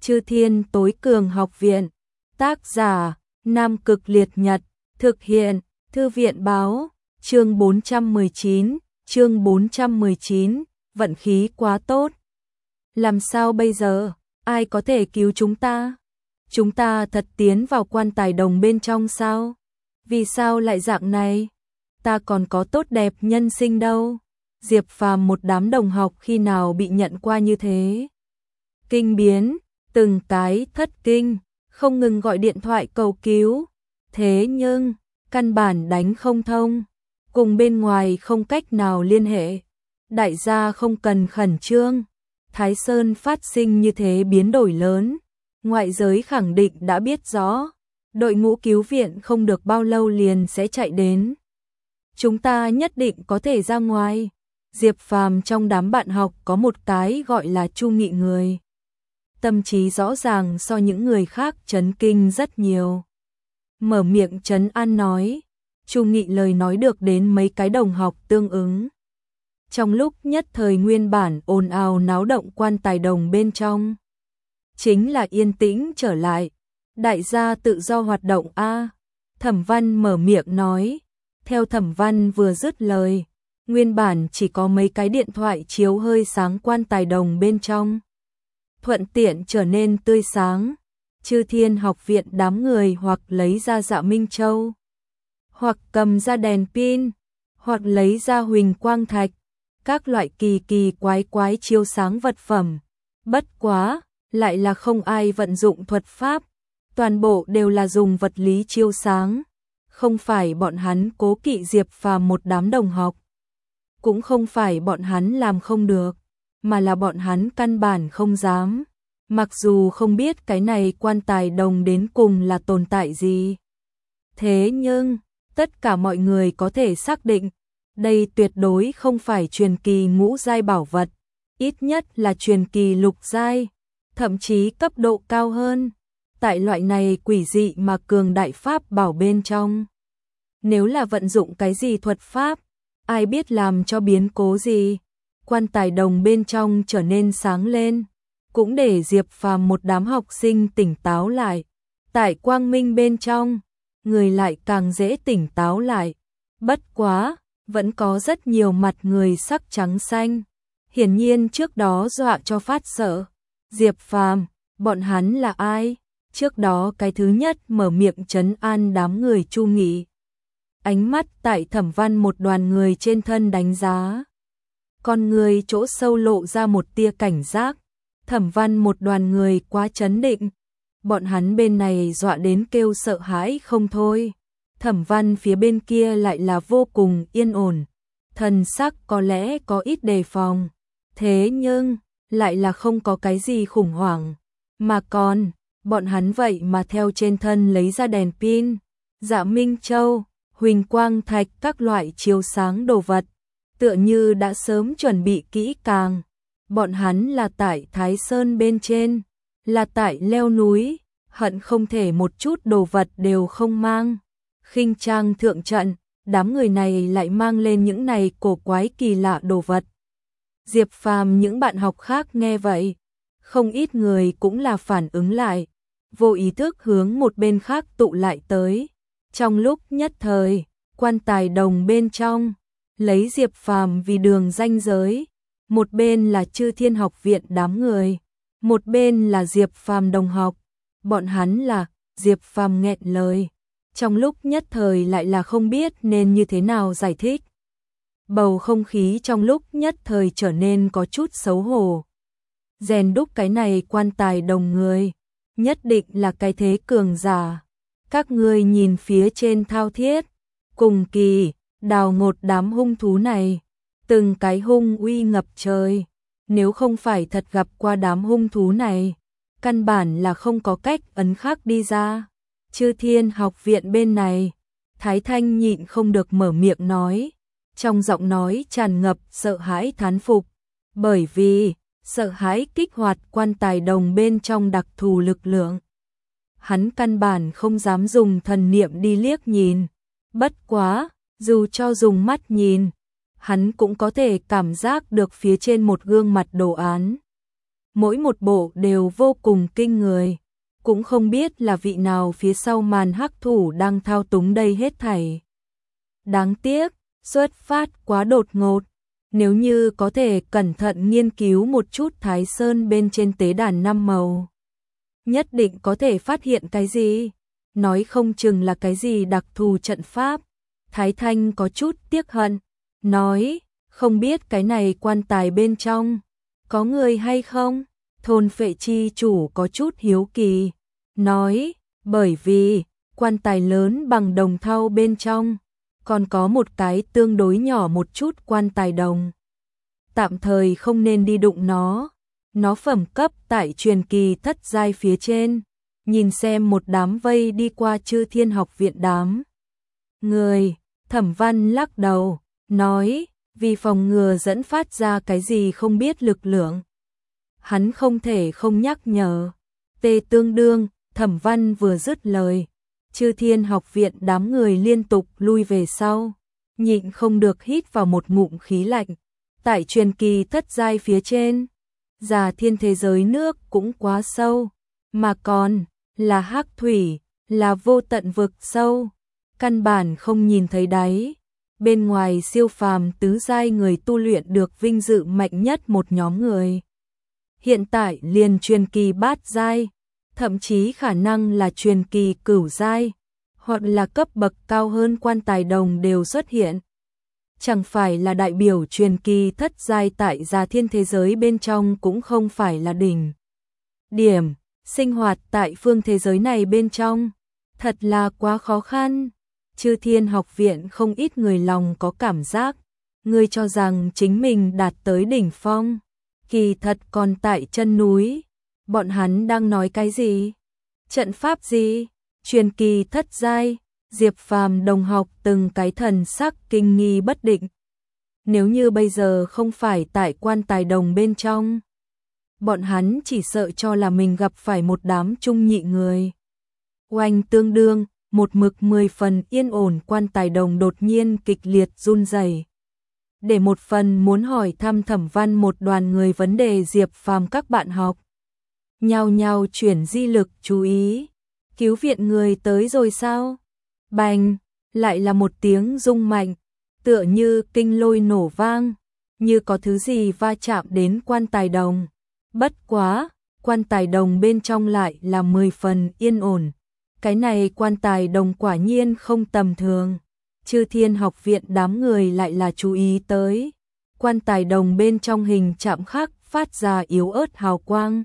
Chư Thiên Tối Cường Học Viện. Tác giả: Nam Cực Liệt Nhật. Thực hiện: Thư viện báo. Chương 419, vận khí quá tốt. Làm sao bây giờ? Ai có thể cứu chúng ta? Chúng ta thật tiến vào quan tài đồng bên trong sao? Vì sao lại dạng này? Ta còn có tốt đẹp nhân sinh đâu. Diệp Phàm một đám đồng học khi nào bị nhận qua như thế? Kinh biến, từng cái thất kinh, không ngừng gọi điện thoại cầu cứu. Thế nhưng, căn bản đánh không thông, cùng bên ngoài không cách nào liên hệ. Đại gia không cần khẩn trương. Thái Sơn phát sinh như thế biến đổi lớn, ngoại giới khẳng định đã biết rõ, đội ngũ cứu viện không được bao lâu liền sẽ chạy đến. Chúng ta nhất định có thể ra ngoài. Diệp Phàm trong đám bạn học có một cái gọi là Chu Nghị người. Tâm trí rõ ràng so những người khác chấn kinh rất nhiều. Mở miệng trấn an nói, Chu Nghị lời nói được đến mấy cái đồng học tương ứng. Trong lúc nhất thời nguyên bản ồn ào náo động quan tài đồng bên trong, chính là yên tĩnh trở lại. Đại gia tự do hoạt động a. Thẩm Văn mở miệng nói. Theo Thẩm Văn vừa dứt lời, nguyên bản chỉ có mấy cái điện thoại chiếu hơi sáng quan tài đồng bên trong, thuận tiện trở nên tươi sáng. Chư Thiên Học Viện đám người hoặc lấy ra Dạ Minh Châu, hoặc cầm ra đèn pin, hoặc lấy ra huỳnh quang thạch, các loại kỳ kỳ quái quái chiếu sáng vật phẩm. Bất quá, lại là không ai vận dụng thuật pháp, toàn bộ đều là dùng vật lý chiếu sáng. Không phải bọn hắn cố kỵ Diệp Phàm một đám đồng học, cũng không phải bọn hắn làm không được, mà là bọn hắn căn bản không dám. Mặc dù không biết cái này quan tài đồng đến cùng là tồn tại gì, thế nhưng tất cả mọi người có thể xác định, đây tuyệt đối không phải truyền kỳ ngũ giai bảo vật, ít nhất là truyền kỳ lục giai, thậm chí cấp độ cao hơn. Tại loại này quỷ dị mà cường đại pháp bảo bên trong, nếu là vận dụng cái gì thuật pháp, ai biết làm cho biến cố gì. Quan tài đồng bên trong trở nên sáng lên, cũng để Diệp Phàm một đám học sinh tỉnh táo lại. Tại quang minh bên trong, người lại càng dễ tỉnh táo lại. Bất quá, vẫn có rất nhiều mặt người sắc trắng xanh, hiển nhiên trước đó dọa cho phát sợ. Diệp Phàm, bọn hắn là ai? Trước đó cái thứ nhất mở miệng trấn an đám người Chu Nghị. Ánh mắt tại Thẩm Văn một đoàn người trên thân đánh giá, con người chỗ sâu lộ ra một tia cảnh giác. Thẩm Văn một đoàn người quá chấn định, bọn hắn bên này dọa đến kêu sợ hãi không thôi. Thẩm Văn phía bên kia lại là vô cùng yên ổn, thần sắc có lẽ có ít đề phòng, thế nhưng lại là không có cái gì khủng hoảng, mà còn bọn hắn vậy mà theo trên thân lấy ra đèn pin, Dạ Minh Châu, huỳnh quang thạch các loại chiếu sáng đồ vật, tựa như đã sớm chuẩn bị kỹ càng. Bọn hắn là tại Thái Sơn bên trên, là tại leo núi, hận không thể một chút đồ vật đều không mang. Khinh trang thượng trận, đám người này lại mang lên những này cổ quái kỳ lạ đồ vật. Diệp Phàm những bạn học khác nghe vậy, không ít người cũng là phản ứng lại, vô ý thức hướng một bên khác tụ lại tới. Trong lúc nhất thời, quan tài đồng bên trong, lấy Diệp Phàm vì đường ranh giới, một bên là Chư Thiên Học Viện đám người, một bên là Diệp Phàm đồng học. Bọn hắn là, Diệp Phàm nghẹn lời, trong lúc nhất thời lại là không biết nên như thế nào giải thích. Bầu không khí trong lúc nhất thời trở nên có chút xấu hổ. Rèn đúc cái này quan tài đồng người, nhất định là cái thế cường giả. Các ngươi nhìn phía trên thao thiết, cùng kỳ, đào ngột đám hung thú này, từng cái hung uy ngập trời. Nếu không phải thật gặp qua đám hung thú này, căn bản là không có cách ấn khắc đi ra. Chư Thiên Học Viện bên này, Thái Thanh nhịn không được mở miệng nói, trong giọng nói tràn ngập sợ hãi thán phục, bởi vì sợ hãi kích hoạt quan tài đồng bên trong đặc thù lực lượng. Hắn căn bản không dám dùng thần niệm đi liếc nhìn, bất quá, dù cho dùng mắt nhìn, hắn cũng có thể cảm giác được phía trên một gương mặt đồ án. mỗi một bộ đều vô cùng kinh người, cũng không biết là vị nào phía sau màn hắc thủ đang thao túng đây hết thảy. Đáng tiếc, xuất phát quá đột ngột, nếu như có thể cẩn thận nghiên cứu một chút Thái Sơn bên trên tế đàn năm màu, nhất định có thể phát hiện cái gì, nói không chừng là cái gì đặc thù trận pháp. Thái Thanh có chút tiếc hận, nói, không biết cái này quan tài bên trong có người hay không? Thôn Phệ chi chủ có chút hiếu kỳ, nói, bởi vì quan tài lớn bằng đồng thau bên trong, còn có một cái tương đối nhỏ một chút quan tài đồng. Tạm thời không nên đi đụng nó phẩm cấp tại truyền kỳ thất giai phía trên. Nhìn xem một đám vây đi qua Chư Thiên Học viện đám người, Thẩm Văn lắc đầu, nói, vì phòng ngừa dẫn phát ra cái gì không biết lực lượng. Hắn không thể không nhắc nhở. Tê tương đương, Thẩm Văn vừa dứt lời, Chư Thiên Học viện đám người liên tục lui về sau, nhịn không được hít vào một ngụm khí lạnh. Tại truyền kỳ thất giai phía trên, Già Thiên thế giới nước cũng quá sâu, mà còn là hắc thủy, là vô tận vực sâu, căn bản không nhìn thấy đáy. Bên ngoài siêu phàm tứ giai người tu luyện được vinh dự mạnh nhất một nhóm người. Hiện tại liền truyền kỳ bát giai, thậm chí khả năng là truyền kỳ cửu giai, hoặc là cấp bậc cao hơn quan tài đồng đều xuất hiện. Chẳng phải là đại biểu truyền kỳ thất giai tại Già Thiên thế giới bên trong cũng không phải là đỉnh điểm. Sinh hoạt tại phương thế giới này bên trong, thật là quá khó khăn. Chư Thiên Học viện không ít người lòng có cảm giác, người cho rằng chính mình đạt tới đỉnh phong, kỳ thật còn tại chân núi. Bọn hắn đang nói cái gì? Trận pháp gì? Truyền kỳ thất giai, Diệp Phàm đồng học từng cái thần sắc kinh nghi bất định. Nếu như bây giờ không phải tại quan tài đồng bên trong, bọn hắn chỉ sợ cho là mình gặp phải một đám trung nhị người. Oanh tương đương, một mực 10 phần yên ổn quan tài đồng đột nhiên kịch liệt run rẩy. Để một phần muốn hỏi thăm Thẩm Văn một đoàn người vấn đề Diệp Phàm các bạn học. Nhao nhao chuyển di lực chú ý. Cứu viện người tới rồi sao? Bành, lại là một tiếng rung mạnh, tựa như kinh lôi nổ vang, như có thứ gì va chạm đến quan tài đồng. Bất quá, quan tài đồng bên trong lại là 10 phần yên ổn. Cái này quan tài đồng quả nhiên không tầm thường. Chư Thiên Học viện đám người lại là chú ý tới. Quan tài đồng bên trong hình chạm khắc phát ra yếu ớt hào quang,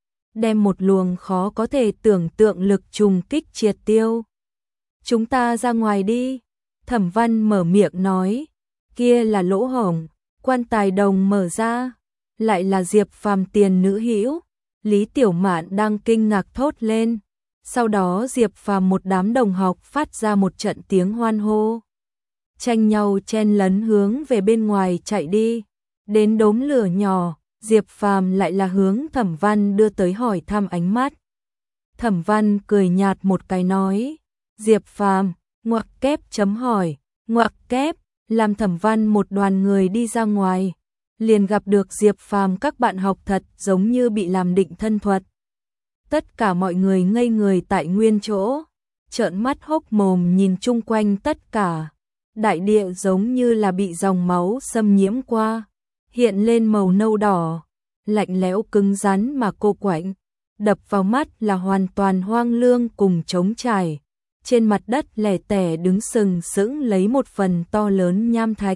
đem một luồng khó có thể tưởng tượng lực trùng kích triệt tiêu. Chúng ta ra ngoài đi. Thẩm Văn mở miệng nói. Kia là lỗ hổng. Quan tài đồng mở ra, lại là Diệp Phàm tiền nữ hữu. Lý Tiểu Mạn đang kinh ngạc thốt lên. Sau đó Diệp Phàm một đám đồng học phát ra một trận tiếng hoan hô, tranh nhau chen lấn hướng về bên ngoài chạy đi. Đến đốm lửa nhỏ, Diệp Phàm lại là hướng Thẩm Văn đưa tới hỏi thăm ánh mắt. Thẩm Văn cười nhạt một cái nói, Diệp Phàm, ngoặc kép chấm hỏi, ngoặc kép, làm Thẩm Văn một đoàn người đi ra ngoài, liền gặp được Diệp Phàm các bạn học thật giống như bị làm định thân thuật. Tất cả mọi người ngây người tại nguyên chỗ, trợn mắt hốc mồm nhìn chung quanh tất cả. Đại địa giống như là bị dòng máu xâm nhiễm qua, hiện lên màu nâu đỏ, lạnh lẽo cứng rắn mà cô quạnh. Đập vào mắt là hoàn toàn hoang lương cùng trống trải. Trên mặt đất lẻ tẻ đứng sừng sững lấy một phần to lớn nham thạch.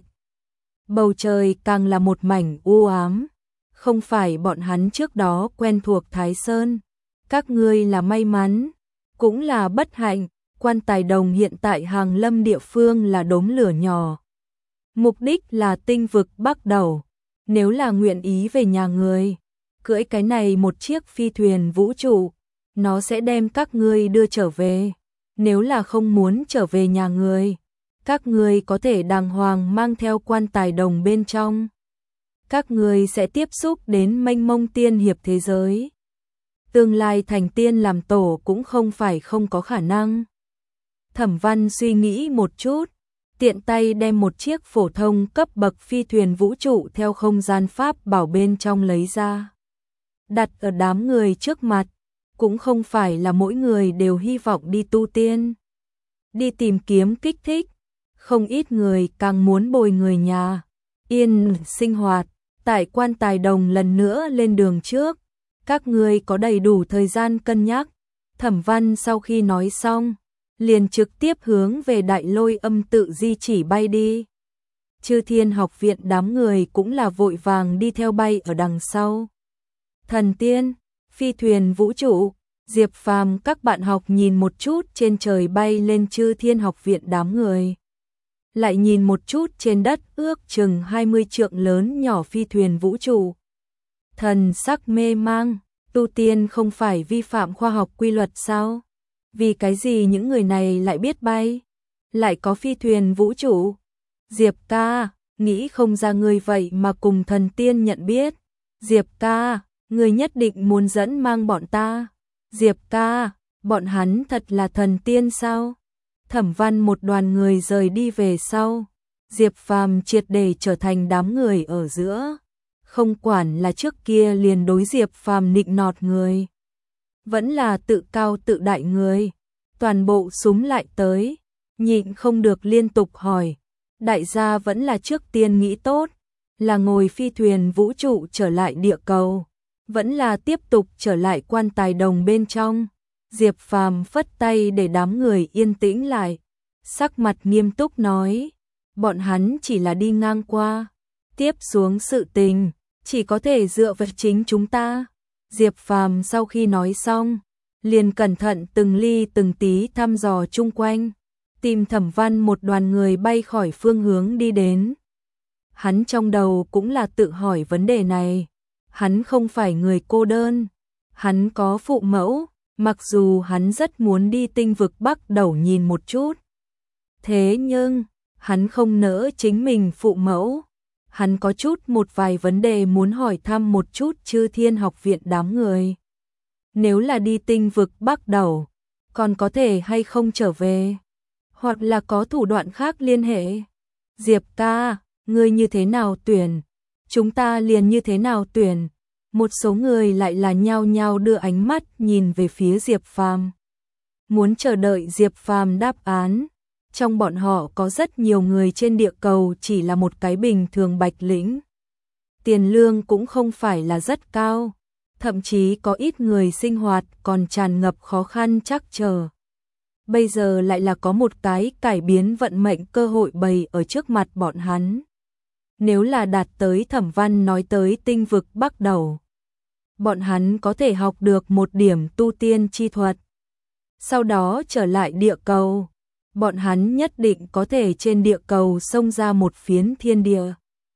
Bầu trời càng là một mảnh u ám. Không phải bọn hắn trước đó quen thuộc Thái Sơn. Các ngươi là may mắn, cũng là bất hạnh. Quan tài đồng hiện tại hàng lâm địa phương là đốm lửa nhỏ. Mục đích là tinh vực Bắc Đầu. Nếu là nguyện ý về nhà người, cưỡi cái này một chiếc phi thuyền vũ trụ, nó sẽ đem các ngươi đưa trở về. Nếu là không muốn trở về nhà người, các ngươi có thể đàng hoàng mang theo quan tài đồng bên trong. Các ngươi sẽ tiếp xúc đến mênh mông tiên hiệp thế giới. Tương lai thành tiên làm tổ cũng không phải không có khả năng. Thẩm Văn suy nghĩ một chút, tiện tay đem một chiếc phổ thông cấp bậc phi thuyền vũ trụ theo không gian pháp bảo bên trong lấy ra. đặt ở đám người trước mặt, cũng không phải là mỗi người đều hy vọng đi tu tiên, đi tìm kiếm kích thích, không ít người càng muốn bồi người nhà, yên sinh hoạt, tại Quan Tài Đồng lần nữa lên đường trước, các ngươi có đầy đủ thời gian cân nhắc. Thẩm Văn sau khi nói xong, liền trực tiếp hướng về Đại Lôi Âm tự di chỉ bay đi. Chư Thiên Học viện đám người cũng là vội vàng đi theo bay ở đằng sau. Thần tiên, phi thuyền vũ trụ, Diệp Phàm các bạn học nhìn một chút trên trời bay lên Chư Thiên Học viện đám người. Lại nhìn một chút trên đất ước chừng 20 trượng lớn nhỏ phi thuyền vũ trụ. Thần sắc mê mang, tu tiên không phải vi phạm khoa học quy luật sao? Vì cái gì những người này lại biết bay? Lại có phi thuyền vũ trụ? Diệp ca, nghĩ không ra người vậy mà cùng thần tiên nhận biết. Diệp ca, người nhất định muốn dẫn mang bọn ta. Diệp ca, bọn hắn thật là thần tiên sao? Thẩm Văn một đoàn người rời đi về sau. Diệp Phàm triệt để trở thành đám người ở giữa. Không quản là trước kia liền đối Diệp Phàm nịnh nọt người, vẫn là tự cao tự đại người, toàn bộ súm lại tới, nhịn không được liên tục hỏi. Đại gia vẫn là trước tiên nghĩ tốt, là ngồi phi thuyền vũ trụ trở lại địa cầu, vẫn là tiếp tục trở lại Quan Tài Đồng bên trong. Diệp Phàm phất tay để đám người yên tĩnh lại, sắc mặt nghiêm túc nói, bọn hắn chỉ là đi ngang qua, tiếp xuống sự tình chỉ có thể dựa vào chính chúng ta. Diệp Phàm sau khi nói xong, liền cẩn thận từng ly từng tí thăm dò chung quanh, tìm Thẩm Văn một đoàn người bay khỏi phương hướng đi đến. Hắn trong đầu cũng là tự hỏi vấn đề này, hắn không phải người cô đơn, hắn có phụ mẫu, mặc dù hắn rất muốn đi tinh vực Bắc Đẩu nhìn một chút. Thế nhưng, hắn không nỡ chính mình phụ mẫu. Hắn có một vài vấn đề muốn hỏi thăm một chút Chư Thiên Học viện đám người. Nếu là đi tinh vực Bắc Đẩu, còn có thể hay không trở về? Hoặc là có thủ đoạn khác liên hệ? Diệp ca, ngươi như thế nào tuyển? Chúng ta liền như thế nào tuyển? Một số người lại là nhao nhao đưa ánh mắt nhìn về phía Diệp Phàm, muốn chờ đợi Diệp Phàm đáp án. Trong bọn họ có rất nhiều người trên địa cầu chỉ là một cái bình thường bạch lĩnh. Tiền lương cũng không phải là rất cao, thậm chí có ít người sinh hoạt còn tràn ngập khó khăn trắc trở. Bây giờ lại là có một cái cải biến vận mệnh cơ hội bày ở trước mặt bọn hắn. Nếu là đạt tới Thẩm Văn nói tới tinh vực Bắc Đẩu, bọn hắn có thể học được một điểm tu tiên chi thuật. Sau đó trở lại địa cầu, bọn hắn nhất định có thể trên địa cầu xông ra một phiến thiên địa.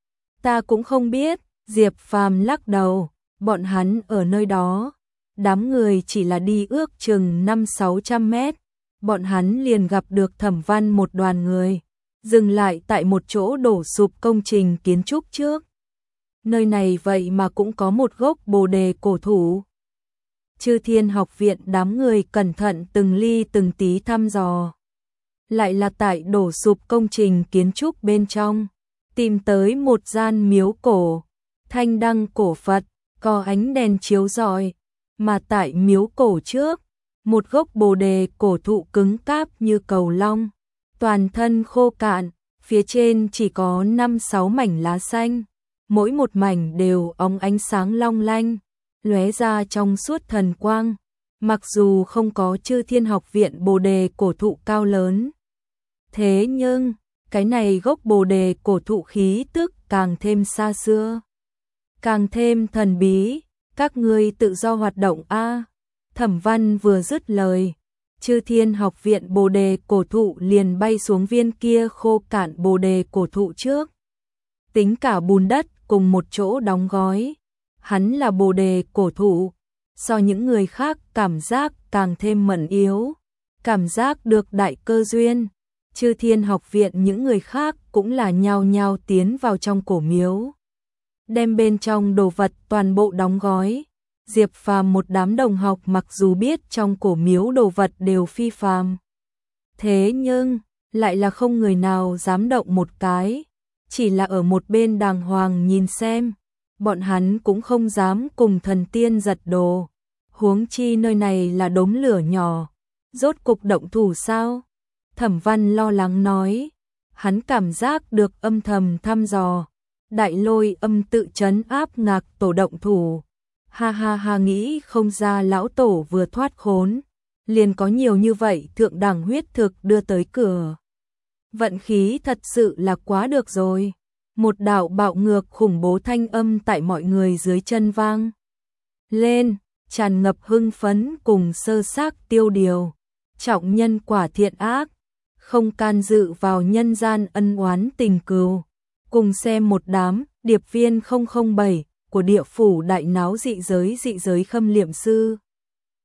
Ta cũng không biết, Diệp Phàm lắc đầu, bọn hắn ở nơi đó, đám người chỉ là đi ước chừng 500-600 mét, bọn hắn liền gặp được Thẩm Văn một đoàn người, dừng lại tại một chỗ đổ sụp công trình kiến trúc trước. Nơi này vậy mà cũng có một gốc bồ đề cổ thụ. Chư Thiên Học viện đám người cẩn thận từng ly từng tí thăm dò. Lại là tại đổ sụp công trình kiến trúc bên trong, tìm tới một gian miếu cổ, thanh đăng cổ Phật, có ánh đèn chiếu rọi, mà tại miếu cổ trước, một gốc bồ đề cổ thụ cứng cáp như cầu long, toàn thân khô cạn, phía trên chỉ có 5-6 mảnh lá xanh, mỗi một mảnh đều óng ánh sáng long lanh, lóe ra trong suốt thần quang. Mặc dù không có Chư Thiên Học viện bồ đề cổ thụ cao lớn, thế nhưng cái này gốc bồ đề cổ thụ khí tức càng thêm xa xưa, càng thêm thần bí. Các ngươi tự do hoạt động a. Thẩm Văn vừa dứt lời, Chư Thiên Học viện bồ đề cổ thụ liền bay xuống viên kia khô cạn bồ đề cổ thụ trước. Tính cả bùn đất cùng một chỗ đóng gói, hắn là bồ đề cổ thụ, so những người khác cảm giác càng thêm mẫn yếu, cảm giác được đại cơ duyên. Chư Thiên Học viện những người khác cũng là nhao nhao tiến vào trong cổ miếu, đem bên trong đồ vật toàn bộ đóng gói. Diệp Phàm một đám đồng học mặc dù biết trong cổ miếu đồ vật đều phi phàm, thế nhưng lại là không người nào dám động một cái, chỉ là ở một bên đàng hoàng nhìn xem. bọn hắn cũng không dám cùng thần tiên giật đồ. Huống chi nơi này là đống lửa nhỏ, rốt cục động thủ sao? Thẩm Văn lo lắng nói, hắn cảm giác được âm thầm thăm dò. Đại Lôi Âm tự trấn áp Ngạc Tổ động thủ. Ha ha ha, nghĩ không ra lão tổ vừa thoát khốn, liền có nhiều như vậy thượng đẳng huyết thực đưa tới cửa. Vận khí thật sự là quá được rồi. Một đạo bạo ngược khủng bố thanh âm tại mọi người dưới chân vang lên, tràn ngập hưng phấn cùng sơ xác tiêu điều. Trọng nhân quả thiện ác, không can dự vào nhân gian ân oán tình cừu. Cùng xem một đám điệp viên 007 của địa phủ đại náo dị giới khâm liệm sư.